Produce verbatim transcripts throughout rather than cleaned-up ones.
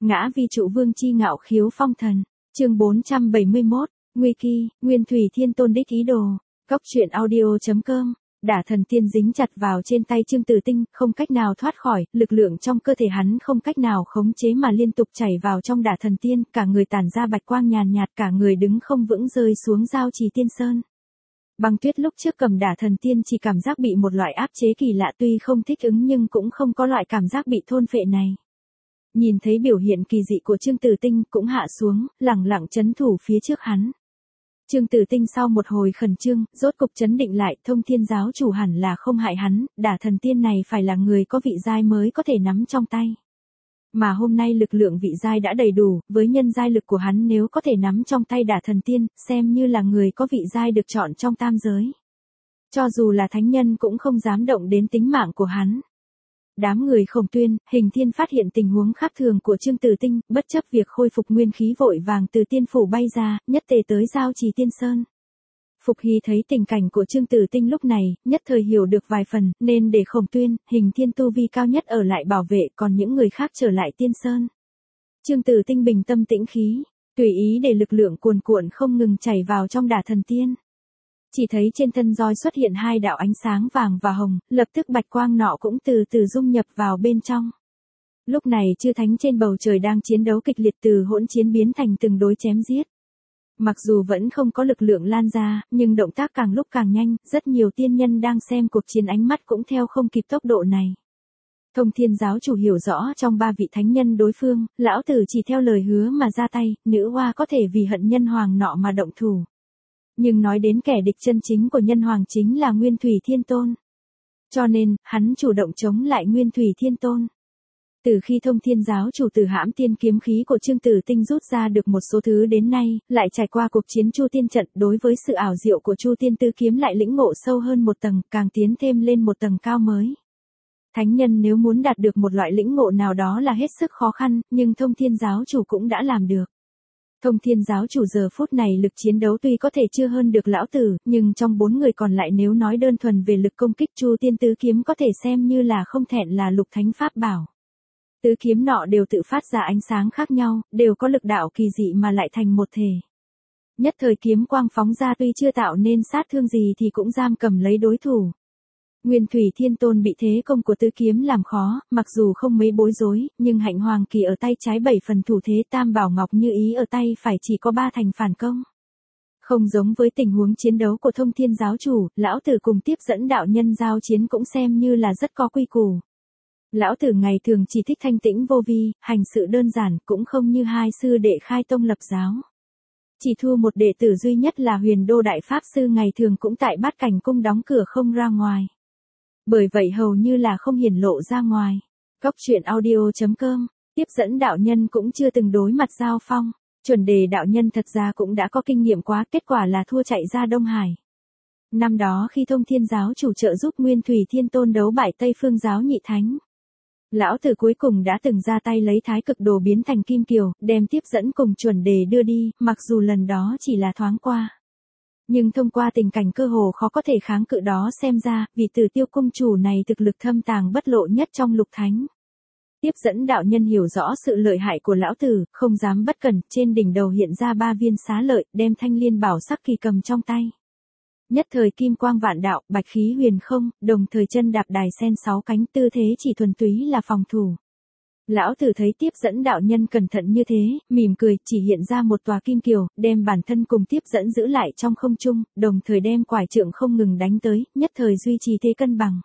Ngã vi trụ vương chi ngạo khiếu phong thần. Chương bốn trăm bảy mươi mốt, Nguy Kỳ, Nguyên Thủy Thiên Tôn đích ý đồ. Cốc truyện audio chấm com. Đả thần tiên dính chặt vào trên tay Trương Tử Tinh, không cách nào thoát khỏi, lực lượng trong cơ thể hắn không cách nào khống chế mà liên tục chảy vào trong đả thần tiên, cả người tản ra bạch quang nhàn nhạt, cả người đứng không vững rơi xuống giao trì tiên sơn. Băng Tuyết lúc trước cầm đả thần tiên chỉ cảm giác bị một loại áp chế kỳ lạ, tuy không thích ứng nhưng cũng không có loại cảm giác bị thôn phệ này. Nhìn thấy biểu hiện kỳ dị của Trương Tử Tinh cũng hạ xuống, lẳng lặng trấn thủ phía trước hắn. Trương Tử Tinh sau một hồi khẩn trương, rốt cục chấn định lại, Thông Thiên giáo chủ hẳn là không hại hắn, đả thần tiên này phải là người có vị giai mới có thể nắm trong tay. Mà hôm nay lực lượng vị giai đã đầy đủ, với nhân giai lực của hắn nếu có thể nắm trong tay đả thần tiên, xem như là người có vị giai được chọn trong tam giới. Cho dù là thánh nhân cũng không dám động đến tính mạng của hắn. Đám người Khổng Tuyên, Hình Thiên phát hiện tình huống khác thường của Trương Tử Tinh, bất chấp việc khôi phục nguyên khí vội vàng từ tiên phủ bay ra, nhất tề tới giao trì tiên sơn. Phục Hy thấy tình cảnh của Trương Tử Tinh lúc này, nhất thời hiểu được vài phần, nên để Khổng Tuyên, Hình Thiên tu vi cao nhất ở lại bảo vệ, còn những người khác trở lại tiên sơn. Trương Tử Tinh bình tâm tĩnh khí, tùy ý để lực lượng cuồn cuộn không ngừng chảy vào trong đả thần tiên. Chỉ thấy trên thân roi xuất hiện hai đạo ánh sáng vàng và hồng, lập tức bạch quang nọ cũng từ từ dung nhập vào bên trong. Lúc này chư thánh trên bầu trời đang chiến đấu kịch liệt, từ hỗn chiến biến thành từng đối chém giết. Mặc dù vẫn không có lực lượng lan ra, nhưng động tác càng lúc càng nhanh, rất nhiều tiên nhân đang xem cuộc chiến ánh mắt cũng theo không kịp tốc độ này. Thông Thiên giáo chủ hiểu rõ trong ba vị thánh nhân đối phương, lão tử chỉ theo lời hứa mà ra tay, nữ hoa có thể vì hận nhân hoàng nọ mà động thủ. Nhưng nói đến kẻ địch chân chính của nhân hoàng chính là Nguyên Thủy Thiên Tôn. Cho nên, hắn chủ động chống lại Nguyên Thủy Thiên Tôn. Từ khi Thông Thiên giáo chủ từ hãm tiên kiếm khí của Trương Tử Tinh rút ra được một số thứ đến nay, lại trải qua cuộc chiến Chu Tiên trận, đối với sự ảo diệu của Chu Tiên tứ kiếm lại lĩnh ngộ sâu hơn một tầng, càng tiến thêm lên một tầng cao mới. Thánh nhân nếu muốn đạt được một loại lĩnh ngộ nào đó là hết sức khó khăn, nhưng Thông Thiên giáo chủ cũng đã làm được. Thông Thiên giáo chủ giờ phút này lực chiến đấu tuy có thể chưa hơn được lão tử, nhưng trong bốn người còn lại nếu nói đơn thuần về lực công kích, Chu Tiên tứ kiếm có thể xem như là không thẹn là lục thánh pháp bảo. Tứ kiếm nọ đều tự phát ra ánh sáng khác nhau, đều có lực đạo kỳ dị mà lại thành một thể. Nhất thời kiếm quang phóng ra tuy chưa tạo nên sát thương gì thì cũng giam cầm lấy đối thủ. Nguyên Thủy Thiên Tôn bị thế công của tứ kiếm làm khó, mặc dù không mấy bối rối, nhưng Hạnh Hoàng Kỳ ở tay trái bảy phần thủ thế, Tam Bảo Ngọc Như Ý ở tay phải chỉ có ba thành phản công. Không giống với tình huống chiến đấu của Thông Thiên giáo chủ, lão tử cùng tiếp dẫn đạo nhân giao chiến cũng xem như là rất có quy củ. Lão tử ngày thường chỉ thích thanh tĩnh vô vi, hành sự đơn giản, cũng không như hai sư đệ khai tông lập giáo. Chỉ thua một đệ tử duy nhất là Huyền Đô Đại Pháp Sư, ngày thường cũng tại Bát Cảnh Cung đóng cửa không ra ngoài. Bởi vậy hầu như là không hiển lộ ra ngoài. Cốc truyện audio chấm com. Tiếp dẫn đạo nhân cũng chưa từng đối mặt giao phong. Chuẩn đề đạo nhân thật ra cũng đã có kinh nghiệm quá, kết quả là thua chạy ra Đông Hải. Năm đó khi Thông Thiên giáo chủ trợ giúp Nguyên Thủy Thiên Tôn đấu bại Tây Phương giáo nhị thánh, lão tử cuối cùng đã từng ra tay lấy thái cực đồ biến thành kim kiều, đem tiếp dẫn cùng chuẩn đề đưa đi, mặc dù lần đó chỉ là thoáng qua. Nhưng thông qua tình cảnh cơ hồ khó có thể kháng cự đó xem ra, vị Tử Tiêu cung chủ này thực lực thâm tàng bất lộ nhất trong lục thánh. Tiếp dẫn đạo nhân hiểu rõ sự lợi hại của lão tử, không dám bất cẩn, trên đỉnh đầu hiện ra ba viên xá lợi, đem thanh liên bảo sắc kỳ cầm trong tay. Nhất thời kim quang vạn đạo, bạch khí huyền không, đồng thời chân đạp đài sen sáu cánh, tư thế chỉ thuần túy là phòng thủ. Lão tử thấy tiếp dẫn đạo nhân cẩn thận như thế, mỉm cười, chỉ hiện ra một tòa kim kiều, đem bản thân cùng tiếp dẫn giữ lại trong không trung, đồng thời đem quải trượng không ngừng đánh tới, nhất thời duy trì thế cân bằng.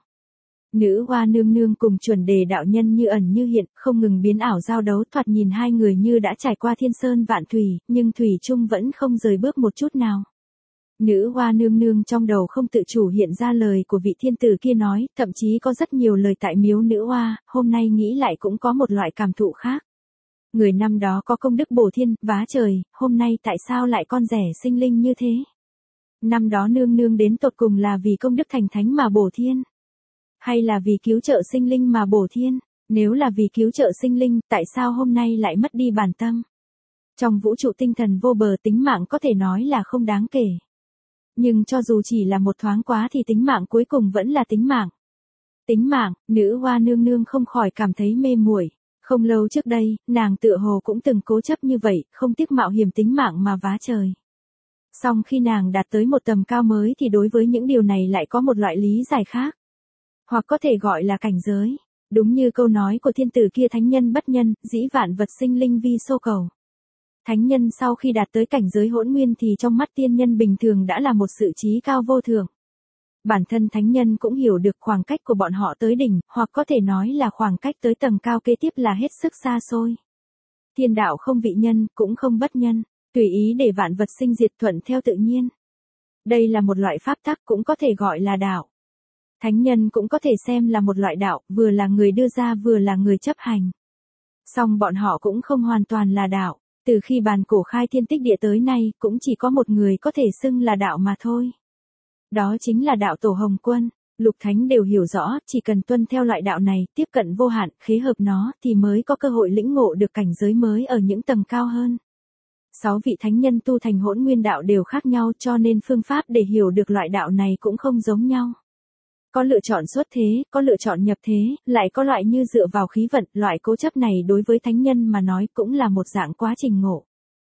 Nữ hoa nương nương cùng chuẩn đề đạo nhân như ẩn như hiện, không ngừng biến ảo giao đấu, thoạt nhìn hai người như đã trải qua thiên sơn vạn thủy, nhưng thủy chung vẫn không rời bước một chút nào. Nữ hoa nương nương trong đầu không tự chủ hiện ra lời của vị thiên tử kia nói, thậm chí có rất nhiều lời tại miếu nữ hoa, hôm nay nghĩ lại cũng có một loại cảm thụ khác. Người năm đó có công đức bổ thiên, vá trời, hôm nay tại sao lại con rẻ sinh linh như thế? Năm đó nương nương đến tột cùng là vì công đức thành thánh mà bổ thiên? Hay là vì cứu trợ sinh linh mà bổ thiên? Nếu là vì cứu trợ sinh linh, tại sao hôm nay lại mất đi bản tâm? Trong vũ trụ tinh thần vô bờ, tính mạng có thể nói là không đáng kể. Nhưng cho dù chỉ là một thoáng quá thì tính mạng cuối cùng vẫn là tính mạng. Tính mạng, nữ hoa nương nương không khỏi cảm thấy mê muội. Không lâu trước đây, nàng tựa hồ cũng từng cố chấp như vậy, không tiếc mạo hiểm tính mạng mà vá trời. Song khi nàng đạt tới một tầm cao mới thì đối với những điều này lại có một loại lý giải khác. Hoặc có thể gọi là cảnh giới. Đúng như câu nói của thiên tử kia, thánh nhân bất nhân, dĩ vạn vật sinh linh vi xô cầu. Thánh nhân sau khi đạt tới cảnh giới hỗn nguyên thì trong mắt tiên nhân bình thường đã là một sự trí cao vô thượng. Bản thân thánh nhân cũng hiểu được khoảng cách của bọn họ tới đỉnh, hoặc có thể nói là khoảng cách tới tầng cao kế tiếp là hết sức xa xôi. Thiên đạo không vị nhân, cũng không bất nhân, tùy ý để vạn vật sinh diệt thuận theo tự nhiên. Đây là một loại pháp tắc, cũng có thể gọi là đạo. Thánh nhân cũng có thể xem là một loại đạo, vừa là người đưa ra vừa là người chấp hành. Song bọn họ cũng không hoàn toàn là đạo, từ khi bàn cổ khai thiên tích địa tới nay, cũng chỉ có một người có thể xưng là đạo mà thôi. Đó chính là đạo Tổ Hồng Quân. Lục thánh đều hiểu rõ, chỉ cần tuân theo loại đạo này, tiếp cận vô hạn, khế hợp nó, thì mới có cơ hội lĩnh ngộ được cảnh giới mới ở những tầng cao hơn. Sáu vị thánh nhân tu thành hỗn nguyên đạo đều khác nhau, cho nên phương pháp để hiểu được loại đạo này cũng không giống nhau. Có lựa chọn xuất thế, có lựa chọn nhập thế, lại có loại như dựa vào khí vận, loại cố chấp này đối với thánh nhân mà nói cũng là một dạng quá trình ngộ.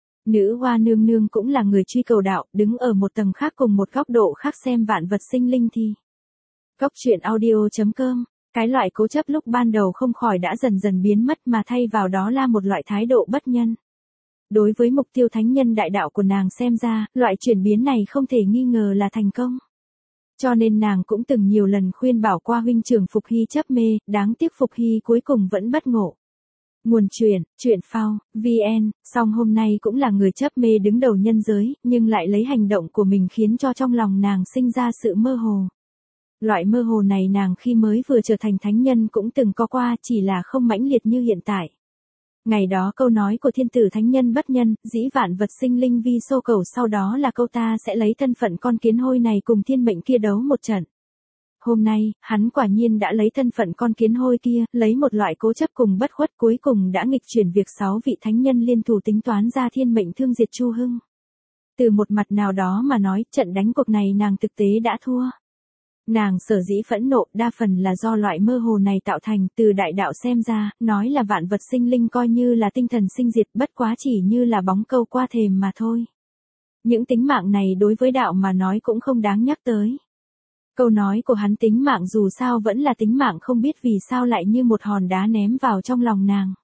Nữ Hoa Nương Nương cũng là người truy cầu đạo, đứng ở một tầng khác cùng một góc độ khác xem vạn vật sinh linh thì. Góc truyện audio chấm com, cái loại cố chấp lúc ban đầu không khỏi đã dần dần biến mất mà thay vào đó là một loại thái độ bất nhân. Đối với mục tiêu thánh nhân đại đạo của nàng xem ra, loại chuyển biến này không thể nghi ngờ là thành công. Cho nên nàng cũng từng nhiều lần khuyên bảo qua huynh trưởng Phục Hy chấp mê, đáng tiếc Phục Hy cuối cùng vẫn bất ngộ. Nguồn truyện, truyện phao, vn, song hôm nay cũng là người chấp mê đứng đầu nhân giới, nhưng lại lấy hành động của mình khiến cho trong lòng nàng sinh ra sự mơ hồ. Loại mơ hồ này nàng khi mới vừa trở thành thánh nhân cũng từng có qua, chỉ là không mãnh liệt như hiện tại. Ngày đó câu nói của thiên tử thánh nhân bất nhân, dĩ vạn vật sinh linh vi xô cầu, sau đó là câu ta sẽ lấy thân phận con kiến hôi này cùng thiên mệnh kia đấu một trận. Hôm nay, hắn quả nhiên đã lấy thân phận con kiến hôi kia, lấy một loại cố chấp cùng bất khuất cuối cùng đã nghịch chuyển việc sáu vị thánh nhân liên thủ tính toán ra thiên mệnh thương diệt Chu Hưng. Từ một mặt nào đó mà nói, trận đánh cuộc này nàng thực tế đã thua. Nàng sở dĩ phẫn nộ đa phần là do loại mơ hồ này tạo thành, từ đại đạo xem ra, nói là vạn vật sinh linh coi như là tinh thần sinh diệt, bất quá chỉ như là bóng câu qua thềm mà thôi. Những tính mạng này đối với đạo mà nói cũng không đáng nhắc tới. Câu nói của hắn tính mạng dù sao vẫn là tính mạng, không biết vì sao lại như một hòn đá ném vào trong lòng nàng.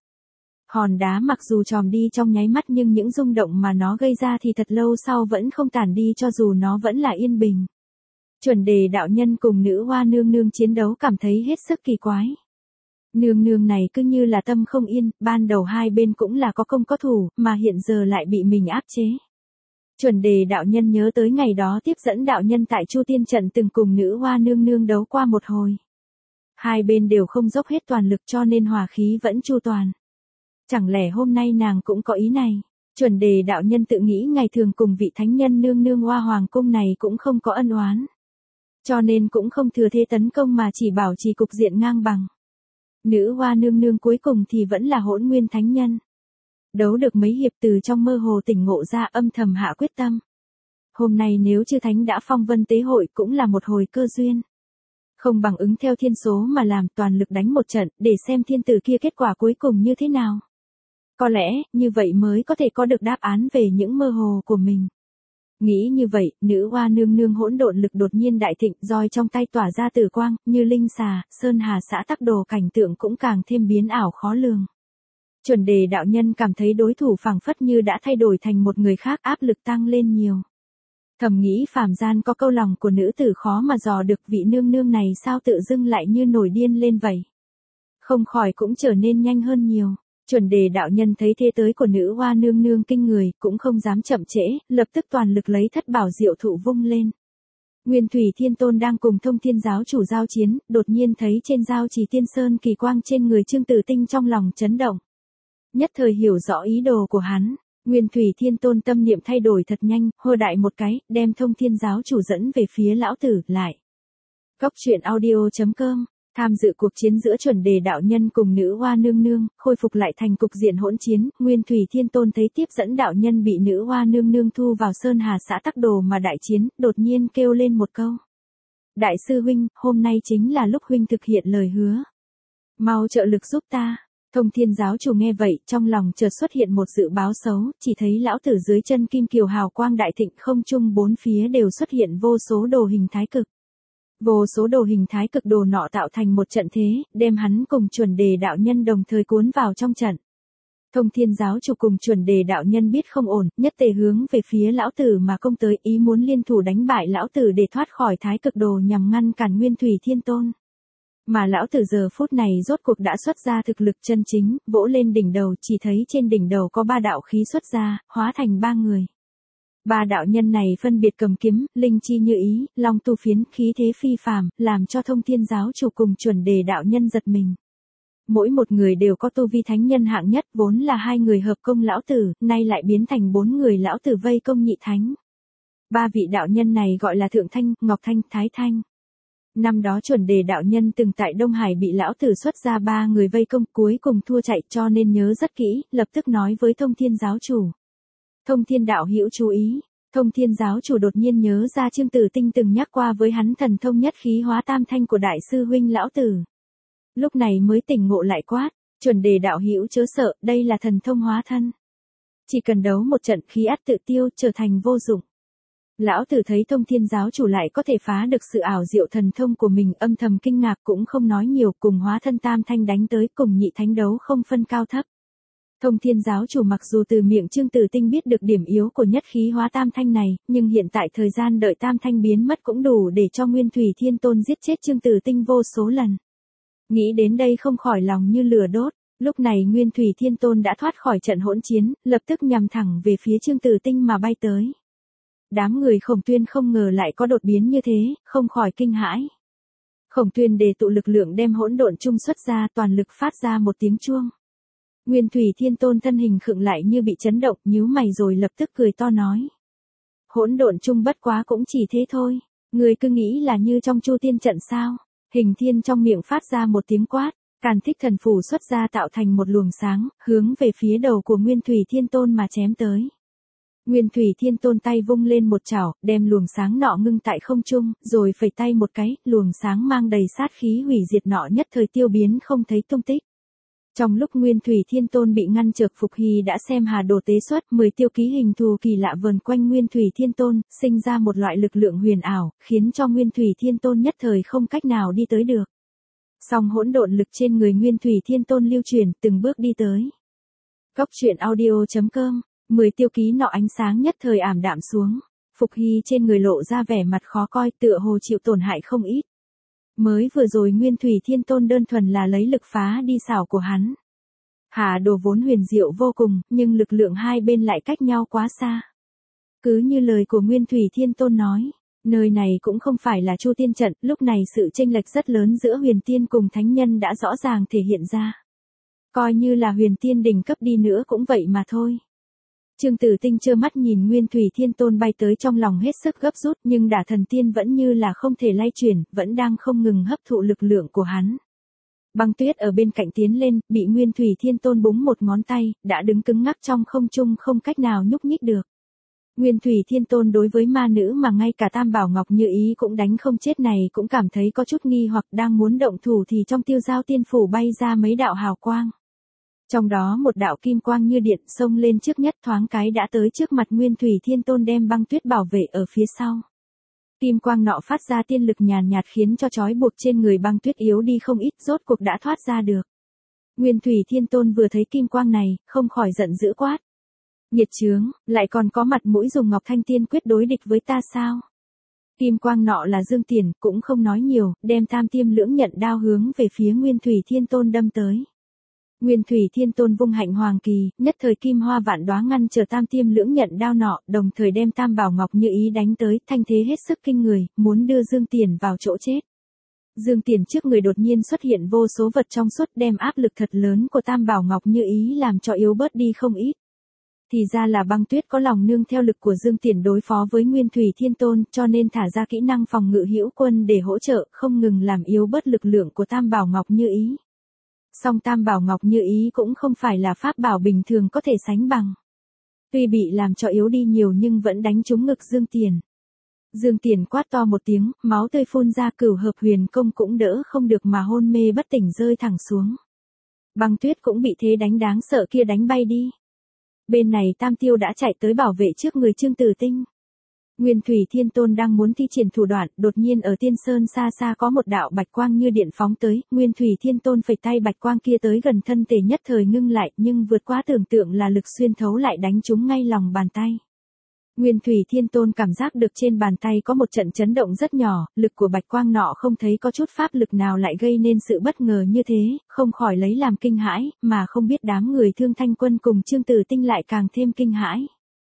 Hòn đá mặc dù tròn đi trong nháy mắt nhưng những rung động mà nó gây ra thì thật lâu sau vẫn không tản đi cho dù nó vẫn là yên bình. Chuẩn đề đạo nhân cùng nữ Hoa Nương Nương chiến đấu cảm thấy hết sức kỳ quái. Nương nương này cứ như là tâm không yên, ban đầu hai bên cũng là có công có thủ, mà hiện giờ lại bị mình áp chế. Chuẩn đề đạo nhân nhớ tới ngày đó tiếp dẫn đạo nhân tại Chu Tiên Trận từng cùng nữ Hoa Nương Nương đấu qua một hồi. Hai bên đều không dốc hết toàn lực cho nên hòa khí vẫn chu toàn. Chẳng lẽ hôm nay nàng cũng có ý này? Chuẩn đề đạo nhân tự nghĩ ngày thường cùng vị thánh nhân nương nương Hoa Hoàng cung này cũng không có ân oán. Cho nên cũng không thừa thế tấn công mà chỉ bảo trì cục diện ngang bằng. Nữ Hoa Nương Nương cuối cùng thì vẫn là hỗn nguyên thánh nhân. Đấu được mấy hiệp từ trong mơ hồ tỉnh ngộ ra, âm thầm hạ quyết tâm. Hôm nay nếu chư thánh đã phong vân tế hội cũng là một hồi cơ duyên. Không bằng ứng theo thiên số mà làm, toàn lực đánh một trận, để xem thiên tử kia kết quả cuối cùng như thế nào. Có lẽ, như vậy mới có thể có được đáp án về những mơ hồ của mình. Nghĩ như vậy, nữ Hoa Nương Nương hỗn độn lực đột nhiên đại thịnh, roi trong tay tỏa ra tử quang, như linh xà, sơn hà xã tắc đồ, cảnh tượng cũng càng thêm biến ảo khó lường. Chuẩn đề đạo nhân cảm thấy đối thủ phảng phất như đã thay đổi thành một người khác, áp lực tăng lên nhiều. Thầm nghĩ phàm gian có câu lòng của nữ tử khó mà dò được, vị nương nương này sao tự dưng lại như nổi điên lên vậy. Không khỏi cũng trở nên nhanh hơn nhiều. Chuẩn đề đạo nhân thấy thế tới của nữ Hoa Nương Nương kinh người, cũng không dám chậm trễ, lập tức toàn lực lấy thất bảo diệu thụ vung lên. Nguyên Thủy Thiên Tôn đang cùng Thông Thiên giáo chủ giao chiến, đột nhiên thấy trên giao trì Tiên Sơn kỳ quang trên người Trương Tử Tinh, trong lòng chấn động. Nhất thời hiểu rõ ý đồ của hắn, Nguyên Thủy Thiên Tôn tâm niệm thay đổi thật nhanh, hô đại một cái, đem Thông Thiên giáo chủ dẫn về phía lão tử, lại. Góc truyện audio chấm com. Tham dự cuộc chiến giữa chuẩn đề đạo nhân cùng nữ Hoa Nương Nương, khôi phục lại thành cục diện hỗn chiến, Nguyên Thủy Thiên Tôn thấy tiếp dẫn đạo nhân bị nữ Hoa Nương Nương thu vào sơn hà xã tắc đồ mà đại chiến, đột nhiên kêu lên một câu. Đại sư huynh, hôm nay chính là lúc huynh thực hiện lời hứa. Mau trợ lực giúp ta. Thông Thiên giáo chủ nghe vậy, trong lòng chợt xuất hiện một dự báo xấu, chỉ thấy lão tử dưới chân kim kiều hào quang đại thịnh, không trung bốn phía đều xuất hiện vô số đồ hình thái cực. Vô số đồ hình thái cực đồ nọ tạo thành một trận thế, đem hắn cùng chuẩn đề đạo nhân đồng thời cuốn vào trong trận. Thông Thiên giáo chủ cùng chuẩn đề đạo nhân biết không ổn, nhất tề hướng về phía lão tử mà công tới, ý muốn liên thủ đánh bại lão tử để thoát khỏi thái cực đồ nhằm ngăn cản Nguyên Thủy Thiên Tôn. Mà lão tử giờ phút này rốt cuộc đã xuất ra thực lực chân chính, vỗ lên đỉnh đầu, chỉ thấy trên đỉnh đầu có ba đạo khí xuất ra, hóa thành ba người. Ba đạo nhân này phân biệt cầm kiếm, linh chi như ý, long tu phiến, khí thế phi phàm, làm cho Thông Thiên giáo chủ cùng chuẩn đề đạo nhân giật mình. Mỗi một người đều có tu vi thánh nhân hạng nhất, vốn là hai người hợp công lão tử, nay lại biến thành bốn người lão tử vây công nhị thánh. Ba vị đạo nhân này gọi là Thượng Thanh, Ngọc Thanh, Thái Thanh. Năm đó chuẩn đề đạo nhân từng tại Đông Hải bị lão tử xuất ra ba người vây công, cuối cùng thua chạy, cho nên nhớ rất kỹ, lập tức nói với Thông Thiên giáo chủ. Thông Thiên đạo hữu chú ý. Thông Thiên giáo chủ đột nhiên nhớ ra Trương Tử Tinh từng nhắc qua với hắn thần thông nhất khí hóa tam thanh của đại sư huynh lão tử. Lúc này mới tỉnh ngộ lại quát, chuẩn đề đạo hữu chớ sợ, đây là thần thông hóa thân. Chỉ cần đấu một trận khí ắt tự tiêu, trở thành vô dụng. Lão tử thấy Thông Thiên giáo chủ lại có thể phá được sự ảo diệu thần thông của mình, âm thầm kinh ngạc, cũng không nói nhiều, cùng hóa thân tam thanh đánh tới, cùng nhị thánh đấu không phân cao thấp. Thông Thiên giáo chủ mặc dù từ miệng Trương Tử Tinh biết được điểm yếu của nhất khí hóa tam thanh này, nhưng hiện tại thời gian đợi tam thanh biến mất cũng đủ để cho Nguyên Thủy Thiên Tôn giết chết Trương Tử Tinh vô số lần. Nghĩ đến đây không khỏi lòng như lửa đốt, lúc này Nguyên Thủy Thiên Tôn đã thoát khỏi trận hỗn chiến, lập tức nhằm thẳng về phía Trương Tử Tinh mà bay tới. Đám người Khổng Tuyên không ngờ lại có đột biến như thế, không khỏi kinh hãi. Khổng Tuyên đề tụ lực lượng đem hỗn độn chung xuất ra, toàn lực phát ra một tiếng chuông. Nguyên Thủy Thiên Tôn thân hình khựng lại như bị chấn động, nhíu mày rồi lập tức cười to nói. Hỗn độn chung bất quá cũng chỉ thế thôi, người cứ nghĩ là như trong Chu Tiên trận sao? Hình Thiên trong miệng phát ra một tiếng quát, Càn Thích Thần Phủ xuất ra tạo thành một luồng sáng, hướng về phía đầu của Nguyên Thủy Thiên Tôn mà chém tới. Nguyên Thủy Thiên Tôn tay vung lên một chảo, đem luồng sáng nọ ngưng tại không trung, rồi phẩy tay một cái, luồng sáng mang đầy sát khí hủy diệt nọ nhất thời tiêu biến không thấy tung tích. Trong lúc Nguyên Thủy Thiên Tôn bị ngăn trở, Phục Hy đã xem hà đồ tế xuất, mười tiêu ký hình thù kỳ lạ vờn quanh Nguyên Thủy Thiên Tôn, sinh ra một loại lực lượng huyền ảo, khiến cho Nguyên Thủy Thiên Tôn nhất thời không cách nào đi tới được. Song hỗn độn lực trên người Nguyên Thủy Thiên Tôn lưu truyền, từng bước đi tới. Góc truyện audio chấm com, mười tiêu ký nọ ánh sáng nhất thời ảm đạm xuống, Phục Hy trên người lộ ra vẻ mặt khó coi, tựa hồ chịu tổn hại không ít. Mới vừa rồi Nguyên Thủy Thiên Tôn đơn thuần là lấy lực phá đi xảo của hắn. Hà đồ vốn huyền diệu vô cùng, nhưng lực lượng hai bên lại cách nhau quá xa. Cứ như lời của Nguyên Thủy Thiên Tôn nói, nơi này cũng không phải là Chu Tiên trận, lúc này sự chênh lệch rất lớn giữa huyền tiên cùng thánh nhân đã rõ ràng thể hiện ra. Coi như là huyền tiên đỉnh cấp đi nữa cũng vậy mà thôi. Trương Tử Tinh trơ mắt nhìn Nguyên Thủy Thiên Tôn bay tới, trong lòng hết sức gấp rút, nhưng Đả Thần Tiên vẫn như là không thể lay chuyển, vẫn đang không ngừng hấp thụ lực lượng của hắn. Băng Tuyết ở bên cạnh tiến lên, bị Nguyên Thủy Thiên Tôn búng một ngón tay, đã đứng cứng ngắc trong không trung không cách nào nhúc nhích được. Nguyên Thủy Thiên Tôn đối với ma nữ mà ngay cả Tam Bảo Ngọc Như Ý cũng đánh không chết này cũng cảm thấy có chút nghi hoặc, đang muốn động thủ thì trong Tiêu Giao Tiên Phủ bay ra mấy đạo hào quang. Trong đó một đạo kim quang như điện xông lên trước nhất, thoáng cái đã tới trước mặt Nguyên Thủy Thiên Tôn, đem Băng Tuyết bảo vệ ở phía sau. Kim quang nọ phát ra tiên lực nhàn nhạt khiến cho trói buộc trên người Băng Tuyết yếu đi không ít, rốt cuộc đã thoát ra được. Nguyên Thủy Thiên Tôn vừa thấy kim quang này, không khỏi giận dữ quát. Nhiệt chướng, lại còn có mặt mũi dùng Ngọc Thanh Tiên Quyết đối địch với ta sao? Kim quang nọ là Dương Tiền, cũng không nói nhiều, đem Tam Tiêm Lưỡng Nhận đao hướng về phía Nguyên Thủy Thiên Tôn đâm tới. Nguyên Thủy Thiên Tôn vung hạnh hoàng kỳ, nhất thời kim hoa vạn đóa ngăn trở Tam Tiêm Lưỡng Nhận đao nọ, đồng thời đem Tam Bảo Ngọc Như Ý đánh tới, thanh thế hết sức kinh người, muốn đưa Dương Tiền vào chỗ chết. Dương Tiền trước người đột nhiên xuất hiện vô số vật trong suốt, đem áp lực thật lớn của Tam Bảo Ngọc Như Ý làm cho yếu bớt đi không ít. Thì ra là Băng Tuyết có lòng nương theo lực của Dương Tiền đối phó với Nguyên Thủy Thiên Tôn, cho nên thả ra kỹ năng phòng ngự hữu quân để hỗ trợ, không ngừng làm yếu bớt lực lượng của Tam Bảo Ngọc Như Ý. Song Tam Bảo Ngọc Như Ý cũng không phải là pháp bảo bình thường có thể sánh bằng. Tuy bị làm cho yếu đi nhiều nhưng vẫn đánh trúng ngực Dương Tiền. Dương Tiền quát to một tiếng, máu tươi phun ra, Cửu Hợp Huyền Công cũng đỡ không được mà hôn mê bất tỉnh rơi thẳng xuống. Băng Tuyết cũng bị thế đánh đáng sợ kia đánh bay đi. Bên này Tam Tiêu đã chạy tới bảo vệ trước người Trương Tử Tinh. Nguyên Thủy Thiên Tôn đang muốn thi triển thủ đoạn, đột nhiên ở Tiên Sơn xa xa có một đạo bạch quang như điện phóng tới, Nguyên Thủy Thiên Tôn phẩy tay bạch quang kia tới gần thân thể nhất thời ngưng lại, nhưng vượt quá tưởng tượng là lực xuyên thấu lại đánh trúng ngay lòng bàn tay. Nguyên Thủy Thiên Tôn cảm giác được trên bàn tay có một trận chấn động rất nhỏ, lực của bạch quang nọ không thấy có chút pháp lực nào lại gây nên sự bất ngờ như thế, không khỏi lấy làm kinh hãi, mà không biết đám người Thương Thanh Quân cùng Trương Tử Tinh lại càng thêm kinh hãi.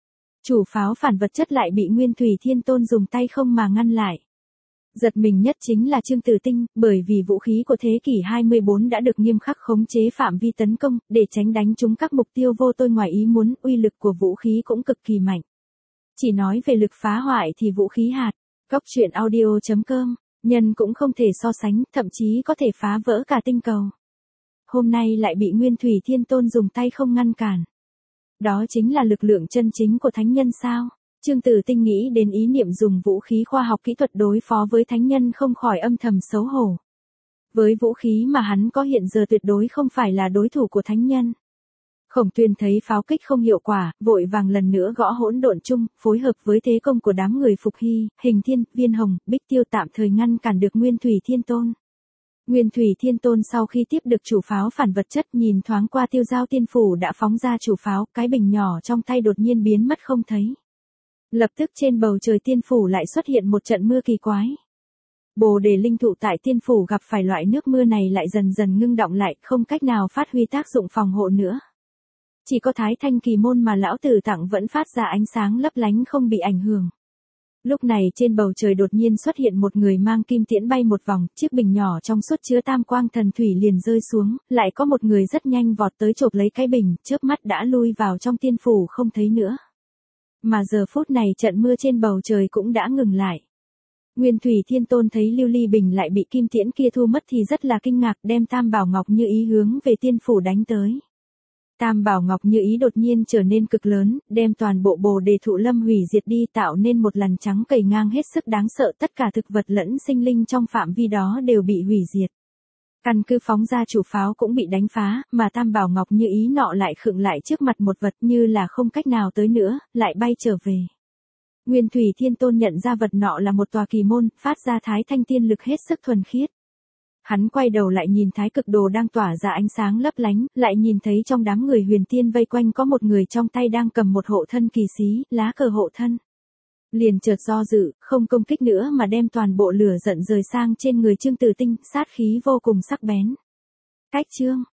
Chủ pháo phản vật chất lại bị Nguyên Thủy Thiên Tôn dùng tay không mà ngăn lại. Giật mình nhất chính là Trương Tử Tinh, bởi vì vũ khí của thế kỷ hai mươi bốn đã được nghiêm khắc khống chế phạm vi tấn công, để tránh đánh trúng các mục tiêu vô tôi ngoài ý muốn, uy lực của vũ khí cũng cực kỳ mạnh. Chỉ nói về lực phá hoại thì vũ khí hạt, Cốc truyện audio chấm com, nhân cũng không thể so sánh, thậm chí có thể phá vỡ cả tinh cầu. Hôm nay lại bị Nguyên Thủy Thiên Tôn dùng tay không ngăn cản. Đó chính là lực lượng chân chính của thánh nhân sao? Trương Tử Tinh nghĩ đến ý niệm dùng vũ khí khoa học kỹ thuật đối phó với thánh nhân không khỏi âm thầm xấu hổ. Với vũ khí mà hắn có hiện giờ tuyệt đối không phải là đối thủ của thánh nhân. Khổng Tuyên thấy pháo kích không hiệu quả, vội vàng lần nữa gõ hỗn độn chung, phối hợp với thế công của đám người Phục Hy, Hình Thiên, Viên Hồng, Bích Tiêu tạm thời ngăn cản được Nguyên Thủy Thiên Tôn. Nguyên Thủy Thiên Tôn sau khi tiếp được chủ pháo phản vật chất nhìn thoáng qua Tiêu Giao Tiên Phủ đã phóng ra chủ pháo, cái bình nhỏ trong tay đột nhiên biến mất không thấy. Lập tức trên bầu trời Tiên Phủ lại xuất hiện một trận mưa kỳ quái. Bồ Đề linh thụ tại Tiên Phủ gặp phải loại nước mưa này lại dần dần ngưng đọng lại, không cách nào phát huy tác dụng phòng hộ nữa. Chỉ có Thái Thanh Kỳ Môn mà lão tử tặng vẫn phát ra ánh sáng lấp lánh không bị ảnh hưởng. Lúc này trên bầu trời đột nhiên xuất hiện một người mang kim tiễn bay một vòng, chiếc bình nhỏ trong suốt chứa tam quang thần thủy liền rơi xuống, lại có một người rất nhanh vọt tới chộp lấy cái bình, chớp mắt đã lui vào trong Tiên Phủ không thấy nữa. Mà giờ phút này trận mưa trên bầu trời cũng đã ngừng lại. Nguyên Thủy Thiên Tôn thấy Lưu Ly Bình lại bị kim tiễn kia thu mất thì rất là kinh ngạc, đem Tam Bảo Ngọc Như Ý hướng về Tiên Phủ đánh tới. Tam Bảo Ngọc Như Ý đột nhiên trở nên cực lớn, đem toàn bộ Bồ Đề thụ lâm hủy diệt đi, tạo nên một làn trắng cầy ngang hết sức đáng sợ, tất cả thực vật lẫn sinh linh trong phạm vi đó đều bị hủy diệt. Căn cứ phóng ra chủ pháo cũng bị đánh phá, mà Tam Bảo Ngọc Như Ý nọ lại khựng lại trước mặt một vật như là không cách nào tới nữa, lại bay trở về. Nguyên Thủy Thiên Tôn nhận ra vật nọ là một tòa kỳ môn, phát ra thái thanh tiên lực hết sức thuần khiết. Hắn quay đầu lại nhìn thái cực đồ đang tỏa ra ánh sáng lấp lánh, lại nhìn thấy trong đám người huyền tiên vây quanh có một người trong tay đang cầm một hộ thân kỳ xí, lá cờ hộ thân. Liền chợt do dự, không công kích nữa mà đem toàn bộ lửa giận rời sang trên người Trương Tử Tinh, sát khí vô cùng sắc bén. Cách chương